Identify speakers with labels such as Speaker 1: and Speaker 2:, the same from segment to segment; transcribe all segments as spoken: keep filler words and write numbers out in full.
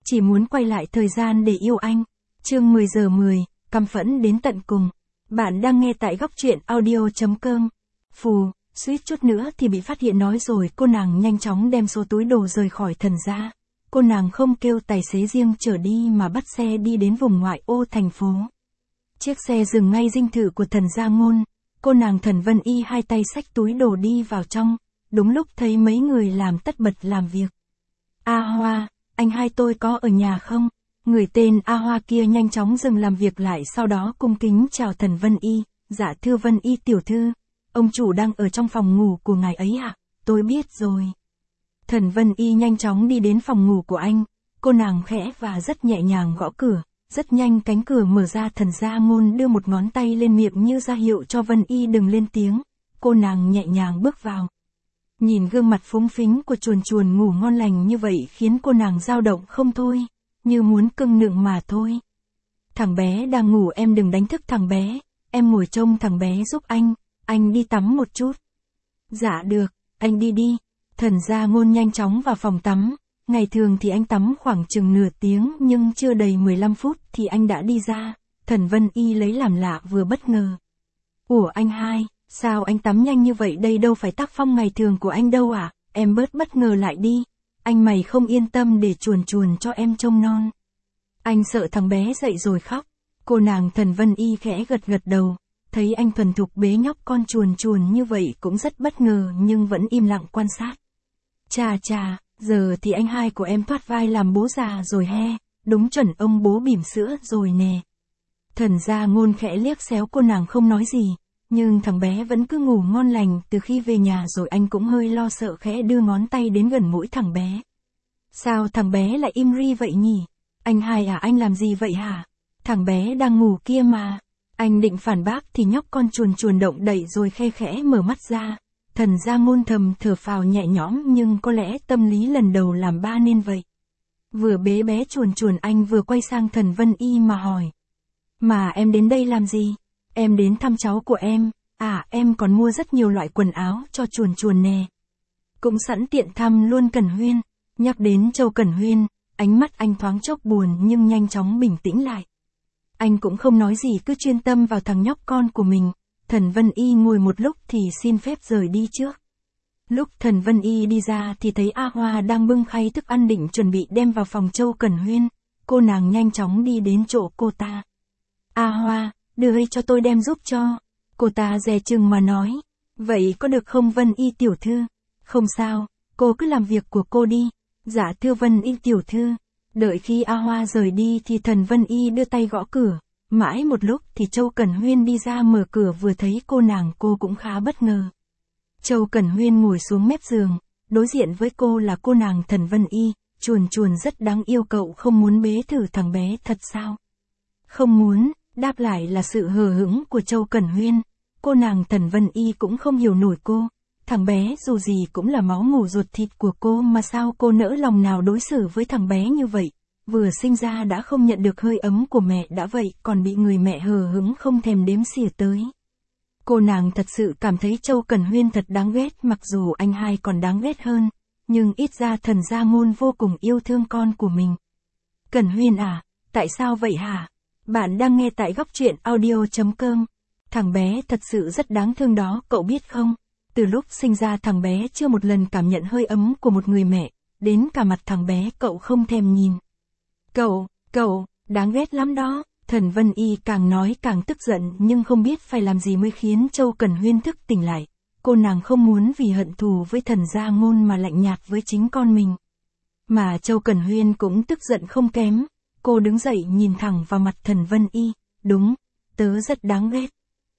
Speaker 1: chỉ muốn quay lại thời gian để yêu anh. Chương mười giờ mười, căm phẫn đến tận cùng. Bạn đang nghe tại góc truyện audio.com. Phù, suýt chút nữa thì bị phát hiện nói rồi, cô nàng nhanh chóng đem số túi đồ rời khỏi Thần gia. Cô nàng không kêu tài xế riêng chở đi mà bắt xe đi đến vùng ngoại ô thành phố. Chiếc xe dừng ngay dinh thự của Thần gia Ngôn. Cô nàng Thần Vân Y hai tay xách túi đồ đi vào trong, đúng lúc thấy mấy người làm tất bật làm việc. A Hoa, anh hai tôi có ở nhà không? Người tên A Hoa kia nhanh chóng dừng làm việc lại, sau đó cung kính chào Thần Vân Y. Dạ thưa Vân Y tiểu thư, ông chủ đang ở trong phòng ngủ của ngài ấy ạ. Tôi biết rồi. Thần Vân Y nhanh chóng đi đến phòng ngủ của anh, cô nàng khẽ và rất nhẹ nhàng gõ cửa, rất nhanh cánh cửa mở ra. Thần gia Ngôn đưa một ngón tay lên miệng như ra hiệu cho Vân Y đừng lên tiếng, cô nàng nhẹ nhàng bước vào. Nhìn gương mặt phúng phính của chuồn chuồn ngủ ngon lành như vậy khiến cô nàng dao động không thôi, như muốn cưng nựng mà thôi. Thằng bé đang ngủ, em đừng đánh thức thằng bé, em ngồi trông thằng bé giúp anh, anh đi tắm một chút. Dạ được, anh đi đi. Thần gia Ngôn nhanh chóng vào phòng tắm, ngày thường thì anh tắm khoảng chừng nửa tiếng nhưng chưa đầy mười lăm phút thì anh đã đi ra. Thần Vân Y lấy làm lạ vừa bất ngờ. Ủa anh hai, sao anh tắm nhanh như vậy, đây đâu phải tác phong ngày thường của anh đâu à, em bớt bất ngờ lại đi, anh mày không yên tâm để chuồn chuồn cho em trông non. Anh sợ thằng bé dậy rồi khóc. Cô nàng Thần Vân Y khẽ gật gật đầu, thấy anh thuần thục bế nhóc con chuồn chuồn như vậy cũng rất bất ngờ nhưng vẫn im lặng quan sát. Chà chà, giờ thì anh hai của em thoát vai làm bố già rồi he, đúng chuẩn ông bố bỉm sữa rồi nè. Thần gia Ngôn khẽ liếc xéo cô nàng không nói gì, nhưng thằng bé vẫn cứ ngủ ngon lành. Từ khi về nhà rồi anh cũng hơi lo sợ, khẽ đưa ngón tay đến gần mũi thằng bé. Sao thằng bé lại im ri vậy nhỉ? Anh hai à, anh làm gì vậy hả? Thằng bé đang ngủ kia mà. Anh định phản bác thì nhóc con chuồn chuồn động đậy rồi khe khẽ mở mắt ra. Thần gia Ngôn thầm thở phào nhẹ nhõm, nhưng có lẽ tâm lý lần đầu làm ba nên vậy. Vừa bế bé chuồn chuồn anh vừa quay sang Thần Vân Y mà hỏi. Mà em đến đây làm gì? Em đến thăm cháu của em. À, em còn mua rất nhiều loại quần áo cho chuồn chuồn nè. Cũng sẵn tiện thăm luôn Cẩn Huyên. Nhắc đến Châu Cẩn Huyên, ánh mắt anh thoáng chốc buồn nhưng nhanh chóng bình tĩnh lại. Anh cũng không nói gì, cứ chuyên tâm vào thằng nhóc con của mình. Thần Vân Y ngồi một lúc thì xin phép rời đi trước. Lúc Thần Vân Y đi ra thì thấy A Hoa đang bưng khay thức ăn định chuẩn bị đem vào phòng Châu Cẩn Huyên. Cô nàng nhanh chóng đi đến chỗ cô ta. A Hoa, đưa cho tôi đem giúp cho. Cô ta dè chừng mà nói. Vậy có được không Vân Y tiểu thư? Không sao, cô cứ làm việc của cô đi. Dạ thưa Vân Y tiểu thư. Đợi khi A Hoa rời đi thì Thần Vân Y đưa tay gõ cửa. Mãi một lúc thì Châu Cẩn Huyên đi ra mở cửa, vừa thấy cô nàng cô cũng khá bất ngờ. Châu Cẩn Huyên ngồi xuống mép giường, đối diện với cô là cô nàng Thần Vân Y. Chuồn chuồn rất đáng yêu, cậu không muốn bế thử thằng bé thật sao? Không muốn, đáp lại là sự hờ hững của Châu Cẩn Huyên. Cô nàng Thần Vân Y cũng không hiểu nổi cô. Thằng bé dù gì cũng là máu mủ ruột thịt của cô mà sao cô nỡ lòng nào đối xử với thằng bé như vậy. Vừa sinh ra đã không nhận được hơi ấm của mẹ đã vậy còn bị người mẹ hờ hững không thèm đếm xỉa tới. Cô nàng thật sự cảm thấy Châu Cẩn Huyên thật đáng ghét, mặc dù anh hai còn đáng ghét hơn, nhưng ít ra Thần gia Ngôn vô cùng yêu thương con của mình. Cẩn Huyên à, tại sao vậy hả? Bạn đang nghe tại góc truyện audio.com. Thằng bé thật sự rất đáng thương đó, cậu biết không? Từ lúc sinh ra thằng bé chưa một lần cảm nhận hơi ấm của một người mẹ, đến cả mặt thằng bé cậu không thèm nhìn. Cậu, cậu, đáng ghét lắm đó. Thần Vân Y càng nói càng tức giận nhưng không biết phải làm gì mới khiến Châu Cẩn Huyên thức tỉnh lại. Cô nàng không muốn vì hận thù với Thần gia Ngôn mà lạnh nhạt với chính con mình. Mà Châu Cẩn Huyên cũng tức giận không kém. Cô đứng dậy nhìn thẳng vào mặt Thần Vân Y. Đúng, tớ rất đáng ghét.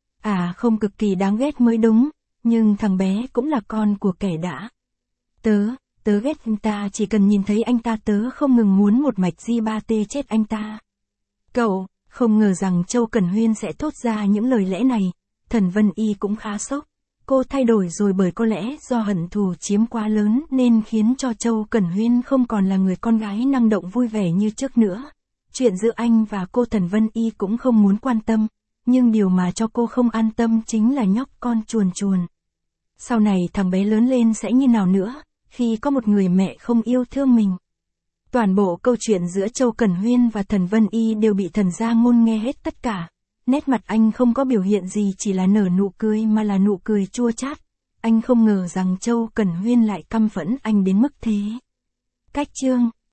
Speaker 1: À không, cực kỳ đáng ghét mới đúng. Nhưng thằng bé cũng là con của kẻ đã. Tớ, tớ ghét anh ta, chỉ cần nhìn thấy anh ta tớ không ngừng muốn một mạch di ba tê chết anh ta. Cậu, không ngờ rằng Châu Cẩn Huyên sẽ thốt ra những lời lẽ này. Thần Vân Y cũng khá sốc. Cô thay đổi rồi, bởi có lẽ do hận thù chiếm quá lớn nên khiến cho Châu Cẩn Huyên không còn là người con gái năng động vui vẻ như trước nữa. Chuyện giữa anh và cô Thần Vân Y cũng không muốn quan tâm. Nhưng điều mà cho cô không an tâm chính là nhóc con chuồn chuồn. Sau này thằng bé lớn lên sẽ như nào nữa, khi có một người mẹ không yêu thương mình. Toàn bộ câu chuyện giữa Châu Cẩn Huyên và Thần Vân Y đều bị Thần Gia Ngôn nghe hết tất cả. Nét mặt anh không có biểu hiện gì, chỉ là nở nụ cười mà là nụ cười chua chát. Anh không ngờ rằng Châu Cẩn Huyên lại căm phẫn anh đến mức thế. Cách chương